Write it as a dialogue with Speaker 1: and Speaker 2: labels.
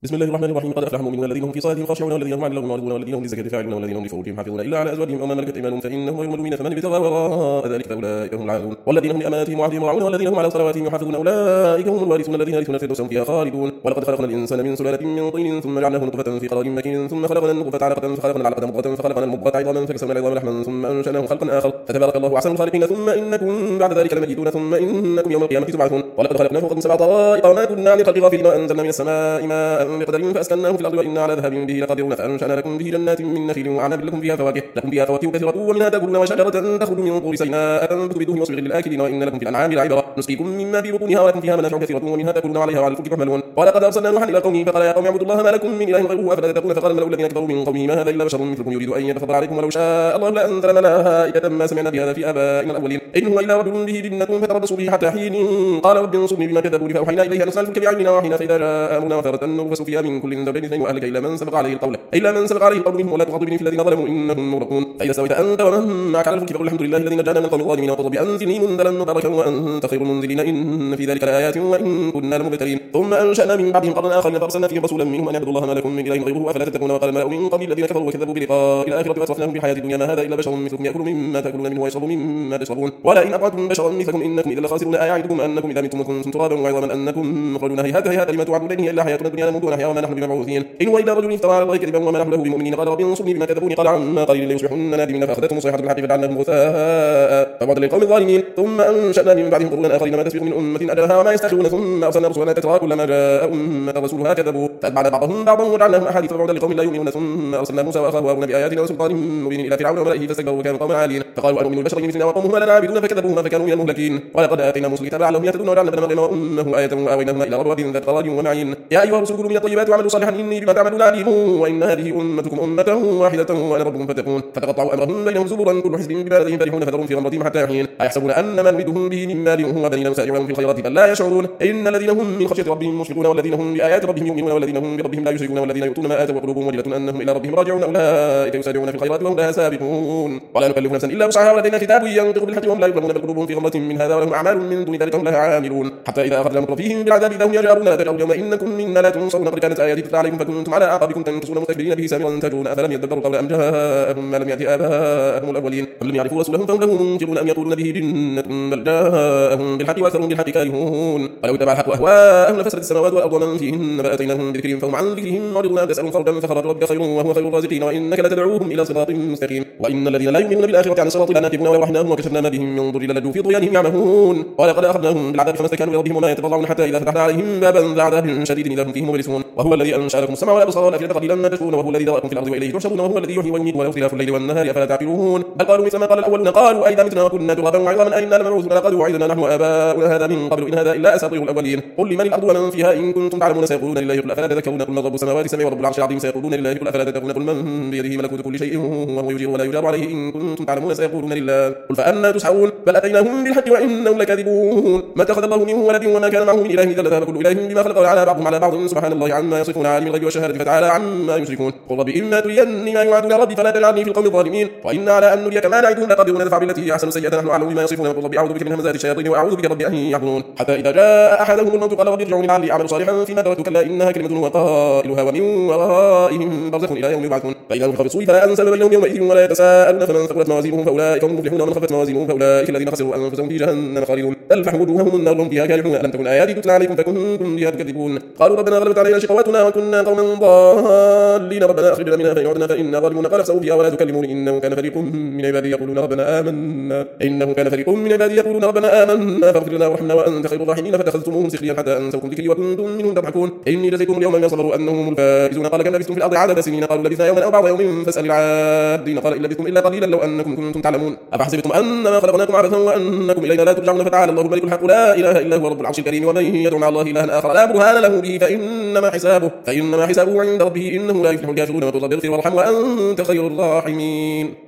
Speaker 1: بسم الله الرحمن الرحيم. قد أفلح المؤمنون الذين هم في صلاتهم خاشعون والذين هم عن اللغو معرضون والذين هم للزكاة فاعلون والذين هم لفروجهم حافظون إلا على أزواجهم أو ما ملكت أيمانهم فإنهم غير ملومين فمن ابتغى وراء ذلك فأولئك هم العادون والذين هم لأماناتهم وعهدهم راعون والذين هم على صلواتهم يحافظون أولئك هم الوارثون الذين يرثون الفردوس هم فيها خالدون. ولقد خلقنا الإنسان من سلالة من طين ثم جعلناه نطفة في قرار مكين ثم خلقنا النطفة علقة فخلقنا العلقة مضغة فخلقنا المضغة عظاما فكسونا العظام لحما ثم أنشأناه خلقا آخر فتبارك الله أحسن الخالقين. ثم إنكم بعد ذلك لميتون ثم إنكم يوم القيامة تبعثون. ولقد خلقنا فوقكم سبع طرائق وما كنا عن الخلق غافلين وأنزلنا من السماء ماء بقدر فأسكناه في الأرض وإنا على ذهاب به لقادرون فأنشأنا لكم به جنات من نخيل وأعناب لكم فيها فواكه كثيرة ومنها تأكلون وشجرة تخرج من طور سيناء تنبت بدون وصف للآكلين وإن لكم في الأنعام لعبرة نسقيكم مما في بطونها ولكم فيها منافع كثيرة ومنها تأكلون عليها وعلى الفلك تحملون. ولقد أرسلنا نوحا إلى قومه فقال يا قوم اعبدوا الله ما لكم من إله غيره أفلا تتقون. فقال الملأ الذين كفروا من قومه ما هذا إلا بشر مثلكم يريد أن يتفضل عليكم ولو شاء الله لأنزل ملائكة ما سمعنا بهذا في آبائنا الأولين إن هو إلا رجل به جنة فتربصوا به حتى حين قال رب انصرني بما كذبوني فأوحينا إليه أن اصنع الفلك بأعيننا وحين فإذا جاء أمرنا وفارت النور فسقوا من كل زوجين اثنين وأهلك إلا من سبق عليه القول منهم ولا تخاطبني في الذين ظلموا إنهم مغرقون. فإذا سويت أنت ومن معك على الفلك فقل الحمد لله الذي نجانا من القوم الظالمين وقضى بأنزلني منزلا مباركا وأنت خير المنزلين إن في ذلك لآيات وإن كنا لمبتلين. ثم أنشأنا من بعدهم قرنا آخرين فأرسلنا فيهم رسولا منهم أن اعبدوا الله ما لكم من إله غيره أفلا تتقون. وقال الملأ من قوم الذين كفروا وكذبوا بلقاء الآخرة وأسرفناهم في الحياة الدنيا ما هذا إلا بشر مثلكم يأكل مما تأكلون منه ويشرب مما تشربون ولئن أطعتم بشرا مثلكم إنكم إذا لخاسرون. أيعدكم أنكم إذا متم وكنتم ترابا وعظاما أنكم مخرجون. هيهات لما توعدون إن هي إلا حياتنا الدنيا نموت ونحيا وما نحن بمبعوثين إن هو إلا رجل افترى على الله كذبا وما نحن له بمؤمنين. قال رب انصرني بما كذبوني قال عما قليل ليصبحن نادمين فأخذتهم صيحة بالحق فجعلناهم غثاء فبعدا للقوم الظالمين. ثم أنشأنا من بعدهم قرونا آخرين ما تسبق من أمة أجلها وما يستأخرون. ثم أرسلنا رسلنا تترى كلما جاء أمة رسولها كذبوا فأتبعنا بعضهم بعضا وجعلناهم أحاديث فبعدا لقوم لا يؤمنون. ثم أرسلنا موسى وأخاه هارون بآياتنا وسلطان مبين إلى فرعون وملئه فاستكبروا وكانوا قوما عالين فقالوا أنؤمن لبشرين مثلنا وقومهما لنا عابدون فكذبوهما فكانوا من المهلكين. ولقد آتينا موسى الكتاب لعلهم يهتدون وجعلنا ابن مريم وأمه آية وآويناهما إلى ربوة ذات قرار ومعين. يا أيها الرسل كلوا من الطيبات واعملوا صالحا إني بما تعملون عليم. وإن هذه أمتكم أمة واحدة وأنا ربكم فاتقون. فتقطعوا أمرهم بينهم زبرا كل حزب بما لديهم فرحون فذرهم في غمرتهم حتى حين. أيحسبون أن ما نمدهم به من مال وبنين نسارع لهم في الخيرات بل لا يشعرون. إن الذين هم من خشية ربهم مشفقون والذين هم بآيات ربهم يؤمنون والذين هم بربهم لا يشركون والذين يؤتون ما آتوا وقلوبهم وجلة أنهم إلى ربهم راجعون أولئك يسارعون في الخيرات وهم لها سابقون. ولا نكلف نفسا إلا وسعها ولدينا كتاب ينطق بالحق وهم لا يظلمون بل قلوبهم في غمرة من هذا ولهم أعمال من دون ذلك هم لها عاملون. حتى إذا أخذنا مترفيهم بالعذاب إذا هم يجأرون تجأروا اليوم إنكم منا لا تنصرون. قد كانت آياتي تتلى عليكم فكنتم على أعقابكم تنكصون مستكبرين به سامرا تهجرون. أفلم يدبروا القول أم جاءهم ما لم يأت آباءهم الأولين أم لم يعرفوا رسولهم فهم له منكرون أم يقولون به جنة بل جاءهم بالحق وأكثرهم بالحق كارهون. ولو اتبع الحق أهواءهم لفسدت السماوات والأرض ومن فيهن فآتيناهم بذكرهم فهم عن ذكرهم معرضون. أم تسألهم خرجا فخرج ربك خير وهو خير الرازقين وإنك لتدعوهم إلى صراط مستقيم. وإن الذين لا يؤمنون بالآخرة عن الصراط لناكبون ولو رحناهم وكشفنا ما بهم من ضر للجوا في طغيانهم يعمهون. ولقد أخذناهم بالعذاب فما استكانوا لربهم وما يتضرعون حتى إذا فتحنا عليهم بابا ذا عذاب شديد إذا هم فيه مبلسون. وهو الذي أنشأ لكم السمع والأبصار والأفئدة قليلا ما تشكرون. وهو الذي ذرأكم في الأرض وإليه تحشرون. وهو الذي يحيي ويميت وله اختلاف الليل والنهار أفلا تعقلون. بل قالوا مثل ما قال الأولون قالوا أئذا متنا وكنا ترابا وعظاما أئنا لمبعوثون لقد وعدنا نحن وآباؤنا هذا من قبل إن هذا إلا أساطير الأولين. قل لمن الأرض ومن فيها إن كنتم تعلمون سيقولون لله قل أفلا تذكرون. قل من رب السماوات السبع ورب العرش العظيم سيقولون لله قل أفلا تتقون. قل من بيده ملكوت كل شيء وهو يجير ولا يجار عليه إن كنتم تعلمون سيقولون لله قل فأنى تسحرون. بل أتيناهم بالحق وإنهم لكاذبون. ما اتخذ الله من ولد وما كان معه من إله إذا لذهب كل إله بما خلق على بعضهم على بعض سبحان الله عما يصفون عالم الغيب والشهادة فتعالى عما يشركون. قل رب إما تريني ما يوعدون ربي فلا تجعلني في القوم الظالمين. وإنا على أن نريك ما نعدهم لقادرون ندفع بالتي أحسن سيئة نحن أعلم بما يصفون. قل رب أعوذ بك من همزات الشياطين وأعوذ بك رب أن يحضرون. حتى إذا جاء أحدهم الموت قال رب ارجعوني لعلي أعمل صالحا فيما تركت كلا إنها كلمة وقائلها ومن ورائهم برزخ إلى يوم يبعثون. فإذا نفخ في الصور فلا أنساب بينهم يومئذ ولا يتساءلون. فمن ثقلت موازينه فأولئك هم المفلحون ومن خفت موازينه فأولئك الذين خسروا أنفسهم في جهنم خالدون تلفح وجوههم النار هم فيها كالحون. ألم تكن آياتي تتلى عليكم فكنتم بها تكذبون. قالوا ربنا غلبت علينا شقواتنا وكنا قوما ضالين ربنا أخرجنا منها فإن عدنا فإنا ظالمون. قال اخسئوا فيها ولا تكلمون إنه كان فريق من عبادي يقولون ربنا آمنا فاغفر لنا وارحمنا وأنت خير الراحمين. فاتخذتموهم سخريا حتى أنسوكم ذكري وكنتم منهم تضحكون. إني جزيتهم اليوم بما صبروا أنهم الفائزون. قال كم لبثتم في الأرض عدد سنين قالوا لبثنا يوما أو بعض يوم فاسأل العادين. قال إن لبثتم إلا قليلا لو أنكم كنتم تعلمون. أفحسبتم أنما خلقناكم عبثا وأنكم إلينا لا ترجعون. فتعالى الله الملك الحق لا إله إلا هو رب العرش الكريم. ومن يدعو مع الله إلها آخر لا برهان له به فإنما حسابه عند ربه إنه لا يفلح الكافرون. وقل رب اغفر وارحم وأنت خير الراحمين.